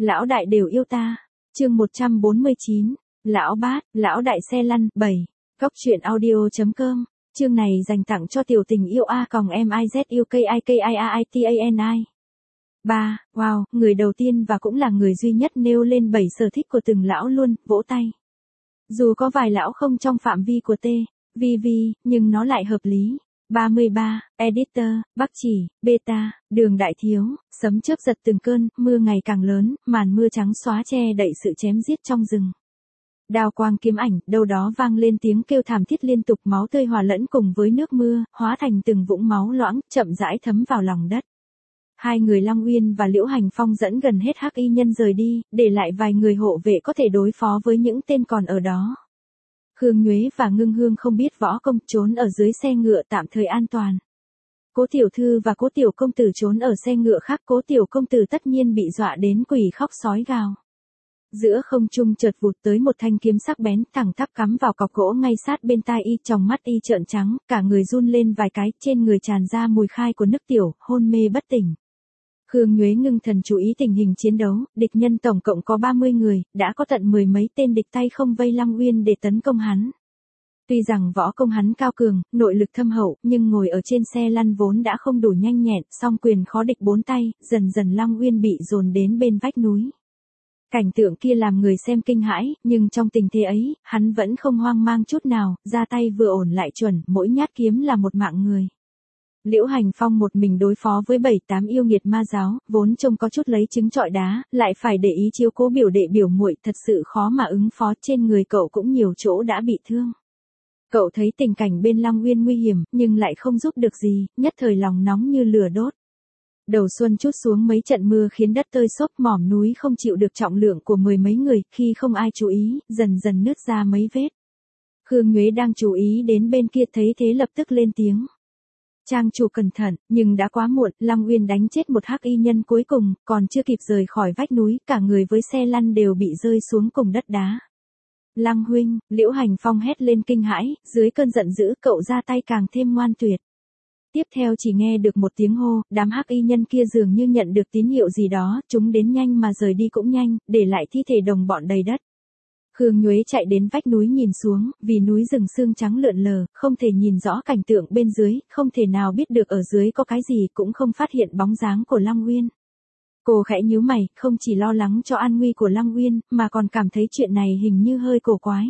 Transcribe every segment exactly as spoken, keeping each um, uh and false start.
lão đại đều yêu ta. Chương một trăm bốn mươi chín, lão bát, lão đại xe lăn, bảy. Góc truyện audio chấm com. Chương này dành tặng cho tiểu tình yêu a còng em i z u k i k i a i t a n i. ba. Wow, người đầu tiên và cũng là người duy nhất nêu lên bảy sở thích của từng lão luôn, vỗ tay. Dù có vài lão không trong phạm vi của T, V V, nhưng nó lại hợp lý. ba mươi ba. Editor, Bắc Chỉ, Beta, Đường Đại Thiếu, sấm chớp giật từng cơn, mưa ngày càng lớn, màn mưa trắng xóa che đậy sự chém giết trong rừng. Đao quang kiếm ảnh, đâu đó vang lên tiếng kêu thảm thiết liên tục, máu tươi hòa lẫn cùng với nước mưa, hóa thành từng vũng máu loãng, chậm rãi thấm vào lòng đất. Hai người Long Uyên và Liễu Hành Phong dẫn gần hết hắc y nhân rời đi, để lại vài người hộ vệ có thể đối phó với những tên còn ở đó. Khương Nhuế và Ngưng Hương không biết võ công, trốn ở dưới xe ngựa tạm thời an toàn. Cố tiểu thư và Cố tiểu công tử trốn ở xe ngựa khác, Cố tiểu công tử tất nhiên bị dọa đến quỷ khóc sói gào. Giữa không trung chợt vụt tới một thanh kiếm sắc bén, thẳng tắp cắm vào cọc gỗ ngay sát bên tai y, tròng mắt y trợn trắng, cả người run lên vài cái, trên người tràn ra mùi khai của nước tiểu, hôn mê bất tỉnh. Khương Nhuế ngưng thần chú ý tình hình chiến đấu, địch nhân tổng cộng có ba mươi người, đã có tận mười mấy tên địch tay không vây Long Uyên để tấn công hắn. Tuy rằng võ công hắn cao cường, nội lực thâm hậu, nhưng ngồi ở trên xe lăn vốn đã không đủ nhanh nhẹn, song quyền khó địch bốn tay, dần dần Long Uyên bị dồn đến bên vách núi. Cảnh tượng kia làm người xem kinh hãi, nhưng trong tình thế ấy, hắn vẫn không hoang mang chút nào, ra tay vừa ổn lại chuẩn, mỗi nhát kiếm là một mạng người. Liễu Hành Phong một mình đối phó với bảy tám yêu nghiệt ma giáo, vốn trông có chút lấy trứng trọi đá, lại phải để ý chiếu cố biểu đệ biểu muội, thật sự khó mà ứng phó, trên người cậu cũng nhiều chỗ đã bị thương. Cậu thấy tình cảnh bên Long Uyên nguy hiểm, nhưng lại không giúp được gì, nhất thời lòng nóng như lửa đốt. Đầu xuân trút xuống mấy trận mưa khiến đất tơi xốp, mỏm núi không chịu được trọng lượng của mười mấy người, khi không ai chú ý, dần dần nứt ra mấy vết. Khương Nhuế đang chú ý đến bên kia thấy thế lập tức lên tiếng. Trang chủ cẩn thận, nhưng đã quá muộn, Long Uyên đánh chết một hắc y nhân cuối cùng, còn chưa kịp rời khỏi vách núi, cả người với xe lăn đều bị rơi xuống cùng đất đá. Lăng huynh, Liễu Hành Phong hét lên kinh hãi, dưới cơn giận dữ cậu ra tay càng thêm ngoan tuyệt. Tiếp theo chỉ nghe được một tiếng hô, đám hắc y nhân kia dường như nhận được tín hiệu gì đó, chúng đến nhanh mà rời đi cũng nhanh, để lại thi thể đồng bọn đầy đất. Khương Nhuế chạy đến vách núi nhìn xuống, vì núi rừng sương trắng lượn lờ, không thể nhìn rõ cảnh tượng bên dưới, không thể nào biết được ở dưới có cái gì, cũng không phát hiện bóng dáng của Long Uyên. Cô khẽ nhíu mày, không chỉ lo lắng cho an nguy của Long Uyên, mà còn cảm thấy chuyện này hình như hơi cổ quái.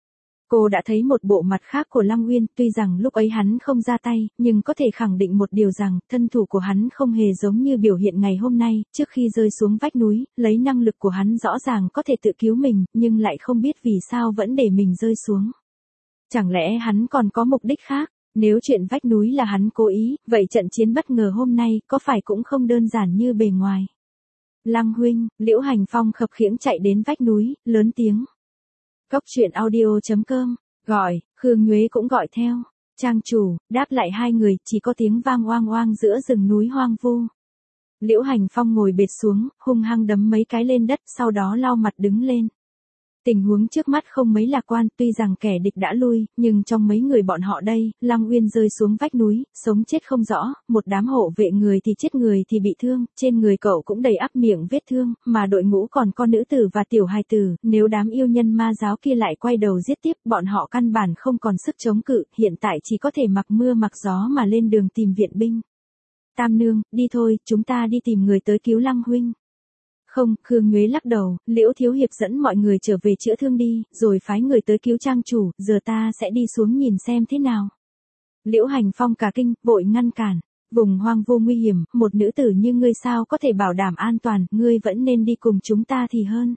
Cô đã thấy một bộ mặt khác của Long Uyên, tuy rằng lúc ấy hắn không ra tay, nhưng có thể khẳng định một điều rằng, thân thủ của hắn không hề giống như biểu hiện ngày hôm nay, trước khi rơi xuống vách núi, lấy năng lực của hắn rõ ràng có thể tự cứu mình, nhưng lại không biết vì sao vẫn để mình rơi xuống. Chẳng lẽ hắn còn có mục đích khác? Nếu chuyện vách núi là hắn cố ý, vậy trận chiến bất ngờ hôm nay, có phải cũng không đơn giản như bề ngoài? Lăng huynh, Liễu Hành Phong khập khiễng chạy đến vách núi, lớn tiếng. Góc truyện audio chấm com, gọi, Khương Nhuế cũng gọi theo. Trang chủ, đáp lại hai người, chỉ có tiếng vang oang oang giữa rừng núi hoang vu. Liễu Hành Phong ngồi bệt xuống, hung hăng đấm mấy cái lên đất, sau đó lau mặt đứng lên. Tình huống trước mắt không mấy lạc quan, tuy rằng kẻ địch đã lui, nhưng trong mấy người bọn họ đây, Long Uyên rơi xuống vách núi, sống chết không rõ, một đám hộ vệ người thì chết người thì bị thương, trên người cậu cũng đầy ắp miệng vết thương, mà đội ngũ còn có nữ tử và tiểu hài tử, nếu đám yêu nhân ma giáo kia lại quay đầu giết tiếp, bọn họ căn bản không còn sức chống cự, hiện tại chỉ có thể mặc mưa mặc gió mà lên đường tìm viện binh. Tam nương, đi thôi, chúng ta đi tìm người tới cứu Lăng huynh. Không, Khương Nhuế lắc đầu, Liễu thiếu hiệp dẫn mọi người trở về chữa thương đi, rồi phái người tới cứu trang chủ, giờ ta sẽ đi xuống nhìn xem thế nào. Liễu Hành Phong cả kinh, vội ngăn cản. Vùng hoang vu nguy hiểm, một nữ tử như ngươi sao có thể bảo đảm an toàn, ngươi vẫn nên đi cùng chúng ta thì hơn.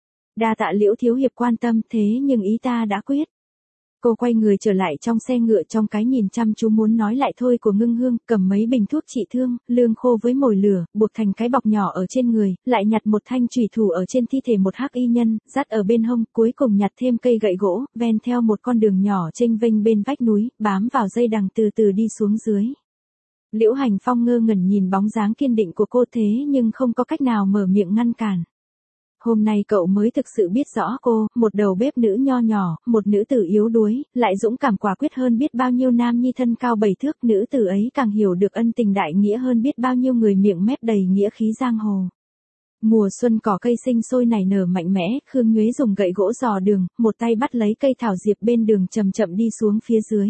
Đa tạ Liễu thiếu hiệp quan tâm, thế nhưng ý ta đã quyết. Cô quay người trở lại trong xe ngựa, trong cái nhìn chăm chú muốn nói lại thôi của Ngưng Hương, cầm mấy bình thuốc trị thương, lương khô với mồi lửa, buộc thành cái bọc nhỏ ở trên người, lại nhặt một thanh chùy thủ ở trên thi thể một hắc y nhân, dắt ở bên hông, cuối cùng nhặt thêm cây gậy gỗ, ven theo một con đường nhỏ chênh vênh bên vách núi, bám vào dây đằng từ từ đi xuống dưới. Liễu Hành Phong ngơ ngẩn nhìn bóng dáng kiên định của cô thế nhưng không có cách nào mở miệng ngăn cản. Hôm nay cậu mới thực sự biết rõ cô, một đầu bếp nữ nho nhỏ, một nữ tử yếu đuối, lại dũng cảm quả quyết hơn biết bao nhiêu nam nhi thân cao bảy thước, nữ tử ấy càng hiểu được ân tình đại nghĩa hơn biết bao nhiêu người miệng mép đầy nghĩa khí giang hồ. Mùa xuân cỏ cây sinh sôi nảy nở mạnh mẽ, Khương Nhuế dùng gậy gỗ dò đường, một tay bắt lấy cây thảo diệp bên đường chậm chậm đi xuống phía dưới.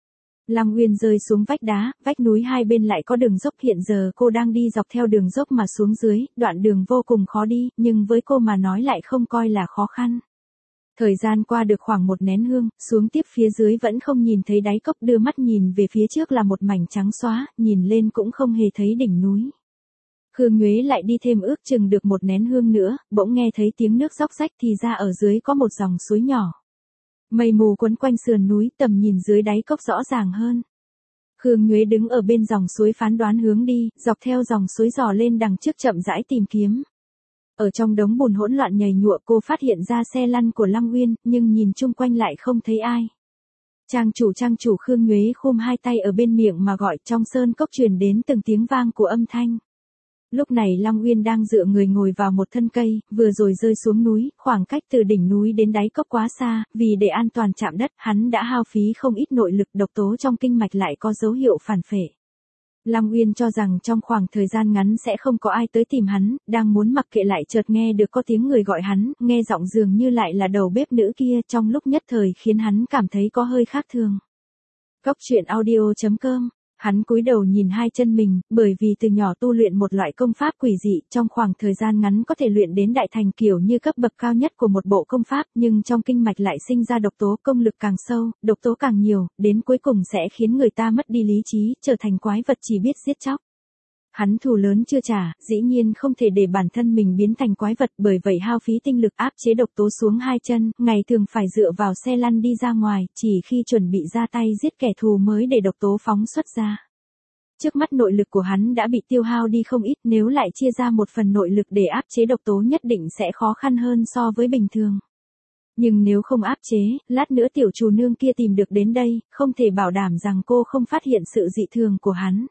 Lăng Uyên rơi xuống vách đá, vách núi hai bên lại có đường dốc, hiện giờ cô đang đi dọc theo đường dốc mà xuống dưới, đoạn đường vô cùng khó đi, nhưng với cô mà nói lại không coi là khó khăn. Thời gian qua được khoảng một nén hương, xuống tiếp phía dưới vẫn không nhìn thấy đáy cốc, đưa mắt nhìn về phía trước là một mảnh trắng xóa, nhìn lên cũng không hề thấy đỉnh núi. Khương Nhuế lại đi thêm ước chừng được một nén hương nữa, bỗng nghe thấy tiếng nước róc rách, thì ra ở dưới có một dòng suối nhỏ. Mây mù quấn quanh sườn núi, tầm nhìn dưới đáy cốc rõ ràng hơn. Khương Nhuế đứng ở bên dòng suối phán đoán hướng đi, dọc theo dòng suối dò lên đằng trước chậm rãi tìm kiếm. Ở trong đống bùn hỗn loạn nhầy nhụa, cô phát hiện ra xe lăn của Lăng Uyên, nhưng nhìn chung quanh lại không thấy ai. Trang chủ trang chủ Khương Nhuế khum hai tay ở bên miệng mà gọi, trong sơn cốc truyền đến từng tiếng vang của âm thanh. Lúc này Lăng Uyên đang dựa người ngồi vào một thân cây, vừa rồi rơi xuống núi, khoảng cách từ đỉnh núi đến đáy cốc quá xa, vì để an toàn chạm đất, hắn đã hao phí không ít nội lực, độc tố trong kinh mạch lại có dấu hiệu phản phệ. Lăng Uyên cho rằng trong khoảng thời gian ngắn sẽ không có ai tới tìm hắn, đang muốn mặc kệ lại chợt nghe được có tiếng người gọi hắn, nghe giọng dường như lại là đầu bếp nữ kia, trong lúc nhất thời khiến hắn cảm thấy có hơi khác thường. Cốc truyện audio chấm com. Hắn cúi đầu nhìn hai chân mình, bởi vì từ nhỏ tu luyện một loại công pháp quỷ dị, trong khoảng thời gian ngắn có thể luyện đến đại thành, kiểu như cấp bậc cao nhất của một bộ công pháp, nhưng trong kinh mạch lại sinh ra độc tố, công lực càng sâu, độc tố càng nhiều, đến cuối cùng sẽ khiến người ta mất đi lý trí, trở thành quái vật chỉ biết giết chóc. Hắn thù lớn chưa trả, dĩ nhiên không thể để bản thân mình biến thành quái vật, bởi vậy hao phí tinh lực áp chế độc tố xuống hai chân, ngày thường phải dựa vào xe lăn đi ra ngoài, chỉ khi chuẩn bị ra tay giết kẻ thù mới để độc tố phóng xuất ra. Trước mắt nội lực của hắn đã bị tiêu hao đi không ít, nếu lại chia ra một phần nội lực để áp chế độc tố nhất định sẽ khó khăn hơn so với bình thường. Nhưng nếu không áp chế, lát nữa tiểu chủ nương kia tìm được đến đây, không thể bảo đảm rằng cô không phát hiện sự dị thường của hắn.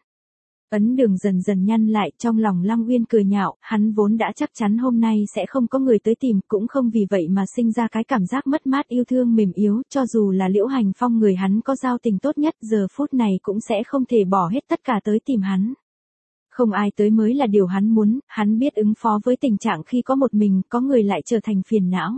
Ấn đường dần dần nhăn lại, trong lòng Lăng Uyên cười nhạo, hắn vốn đã chắc chắn hôm nay sẽ không có người tới tìm, cũng không vì vậy mà sinh ra cái cảm giác mất mát yêu thương mềm yếu, cho dù là Liễu Hành Phong người hắn có giao tình tốt nhất, giờ phút này cũng sẽ không thể bỏ hết tất cả tới tìm hắn. Không ai tới mới là điều hắn muốn, hắn biết ứng phó với tình trạng khi có một mình, có người lại trở thành phiền não.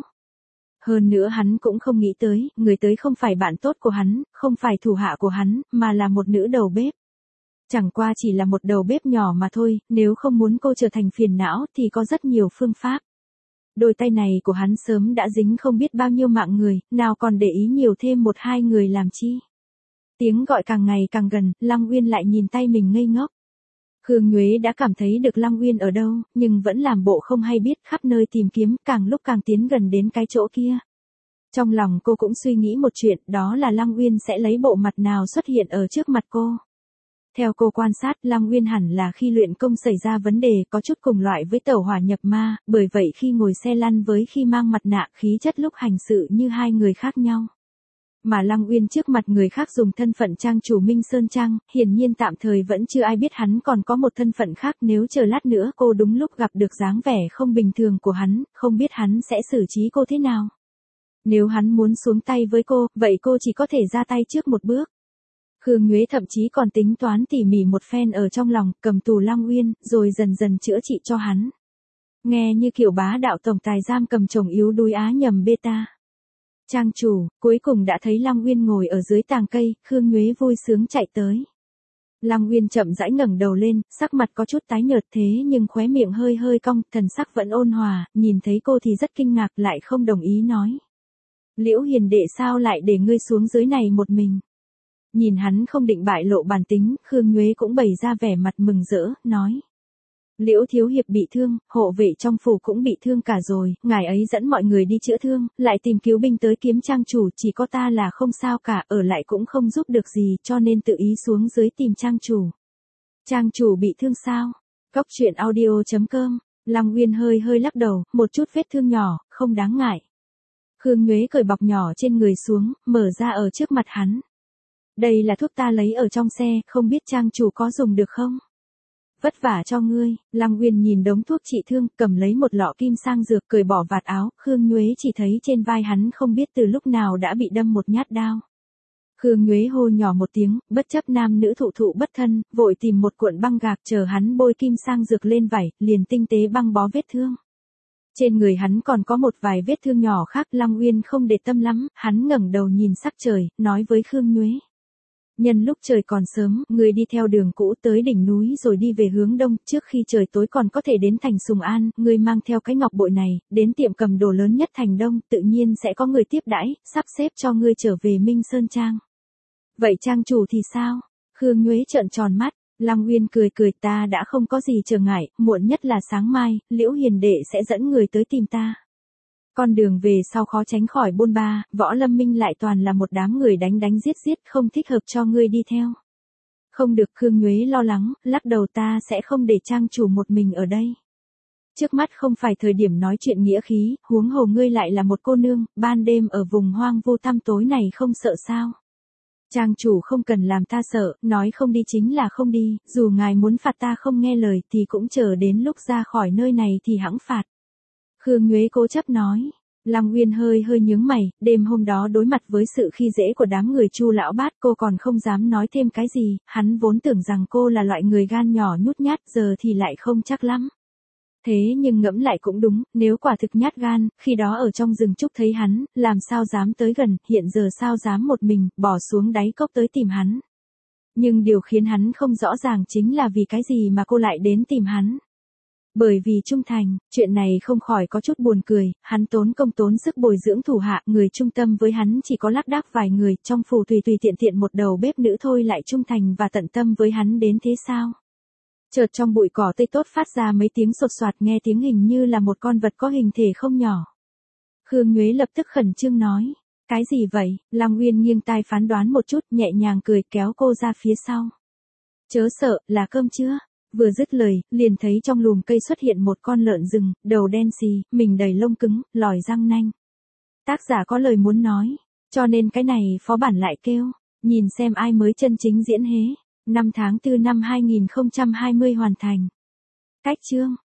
Hơn nữa hắn cũng không nghĩ tới, người tới không phải bạn tốt của hắn, không phải thủ hạ của hắn, mà là một nữ đầu bếp. Chẳng qua chỉ là một đầu bếp nhỏ mà thôi, nếu không muốn cô trở thành phiền não thì có rất nhiều phương pháp. Đôi tay này của hắn sớm đã dính không biết bao nhiêu mạng người, nào còn để ý nhiều thêm một hai người làm chi. Tiếng gọi càng ngày càng gần, Lăng Uyên lại nhìn tay mình ngây ngốc. Khương Nhuế đã cảm thấy được Lăng Uyên ở đâu, nhưng vẫn làm bộ không hay biết, khắp nơi tìm kiếm, càng lúc càng tiến gần đến cái chỗ kia. Trong lòng cô cũng suy nghĩ một chuyện, đó là Lăng Uyên sẽ lấy bộ mặt nào xuất hiện ở trước mặt cô. Theo cô quan sát, Lăng Uyên hẳn là khi luyện công xảy ra vấn đề, có chút cùng loại với tẩu hỏa nhập ma, bởi vậy khi ngồi xe lăn với khi mang mặt nạ, khí chất lúc hành sự như hai người khác nhau. Mà Lăng Uyên trước mặt người khác dùng thân phận trang chủ Minh Sơn Trang, hiển nhiên tạm thời vẫn chưa ai biết hắn còn có một thân phận khác, nếu chờ lát nữa cô đúng lúc gặp được dáng vẻ không bình thường của hắn, không biết hắn sẽ xử trí cô thế nào. Nếu hắn muốn xuống tay với cô, vậy cô chỉ có thể ra tay trước một bước. Khương Nhuế thậm chí còn tính toán tỉ mỉ một phen ở trong lòng, cầm tù Lăng Uyên, rồi dần dần chữa trị cho hắn. Nghe như kiểu bá đạo tổng tài giam cầm chồng yếu đuối á nhầm beta. Trang chủ, cuối cùng đã thấy Lăng Uyên ngồi ở dưới tàng cây, Khương Nhuế vui sướng chạy tới. Lăng Uyên chậm rãi ngẩng đầu lên, sắc mặt có chút tái nhợt thế nhưng khóe miệng hơi hơi cong, thần sắc vẫn ôn hòa, nhìn thấy cô thì rất kinh ngạc, lại không đồng ý nói. Liễu hiền đệ sao lại để ngươi xuống dưới này một mình? Nhìn hắn không định bại lộ bản tính, Khương Nhuế cũng bày ra vẻ mặt mừng rỡ, nói. Liễu thiếu hiệp bị thương, hộ vệ trong phủ cũng bị thương cả rồi, ngài ấy dẫn mọi người đi chữa thương, lại tìm cứu binh tới kiếm trang chủ, chỉ có ta là không sao cả, ở lại cũng không giúp được gì, cho nên tự ý xuống dưới tìm trang chủ. Trang chủ bị thương sao? Cốc truyện audio chấm com. Lăng Uyên hơi hơi lắc đầu, một chút vết thương nhỏ, không đáng ngại. Khương Nhuế cởi bọc nhỏ trên người xuống, mở ra ở trước mặt hắn. Đây là thuốc ta lấy ở trong xe, không biết trang chủ có dùng được không? Vất vả cho ngươi. Lăng Uyên nhìn đống thuốc trị thương, cầm lấy một lọ kim sang dược, cởi bỏ vạt áo, Khương Nhuế chỉ thấy trên vai hắn không biết từ lúc nào đã bị đâm một nhát đao. Khương Nhuế hô nhỏ một tiếng, bất chấp nam nữ thụ thụ bất thân, vội tìm một cuộn băng gạc chờ hắn bôi kim sang dược lên vảy, liền tinh tế băng bó vết thương. Trên người hắn còn có một vài vết thương nhỏ khác, Lăng Uyên không để tâm lắm, hắn ngẩng đầu nhìn sắc trời, nói với Khương Nhuế. Nhân lúc trời còn sớm, người đi theo đường cũ tới đỉnh núi rồi đi về hướng đông, trước khi trời tối còn có thể đến thành Sùng An, người mang theo cái ngọc bội này, đến tiệm cầm đồ lớn nhất thành đông, tự nhiên sẽ có người tiếp đãi, sắp xếp cho ngươi trở về Minh Sơn Trang. Vậy trang chủ thì sao? Khương Nhuế trợn tròn mắt, Lăng Uyên cười cười, ta đã không có gì trở ngại, muộn nhất là sáng mai, Liễu Hiền đệ sẽ dẫn người tới tìm ta. Con đường về sau khó tránh khỏi bôn ba, Võ Lâm Minh lại toàn là một đám người đánh đánh giết giết, không thích hợp cho ngươi đi theo. Không được, Khương Nhuế lo lắng, lắc đầu, ta sẽ không để trang chủ một mình ở đây. Trước mắt không phải thời điểm nói chuyện nghĩa khí, huống hồ ngươi lại là một cô nương, ban đêm ở vùng hoang vu tăm tối này không sợ sao. Trang chủ không cần làm ta sợ, nói không đi chính là không đi, dù ngài muốn phạt ta không nghe lời thì cũng chờ đến lúc ra khỏi nơi này thì hẵng phạt. Khương Nhuế cố chấp nói. Lăng Uyên hơi hơi nhướng mày, đêm hôm đó đối mặt với sự khi dễ của đám người Chu lão bát, cô còn không dám nói thêm cái gì, hắn vốn tưởng rằng cô là loại người gan nhỏ nhút nhát, giờ thì lại không chắc lắm. Thế nhưng ngẫm lại cũng đúng, nếu quả thực nhát gan, khi đó ở trong rừng trúc thấy hắn, làm sao dám tới gần, hiện giờ sao dám một mình, bỏ xuống đáy cốc tới tìm hắn. Nhưng điều khiến hắn không rõ ràng chính là vì cái gì mà cô lại đến tìm hắn. Bởi vì trung thành, chuyện này không khỏi có chút buồn cười, hắn tốn công tốn sức bồi dưỡng thủ hạ, người trung tâm với hắn chỉ có lác đác vài người, trong phủ tùy tùy tiện tiện một đầu bếp nữ thôi lại trung thành và tận tâm với hắn đến thế sao? Chợt trong bụi cỏ tây tốt phát ra mấy tiếng sột soạt, nghe tiếng hình như là một con vật có hình thể không nhỏ. Khương Nhuế lập tức khẩn trương nói, cái gì vậy? Lăng Uyên nghiêng tai phán đoán một chút, nhẹ nhàng cười kéo cô ra phía sau. Chớ sợ, là cơm chưa? Vừa dứt lời, liền thấy trong lùm cây xuất hiện một con lợn rừng, đầu đen xì, mình đầy lông cứng, lòi răng nanh. Tác giả có lời muốn nói, cho nên cái này phó bản lại kêu, nhìn xem ai mới chân chính diễn hế. Năm tháng tư năm hai nghìn không trăm hai mươi hoàn thành. Cách chương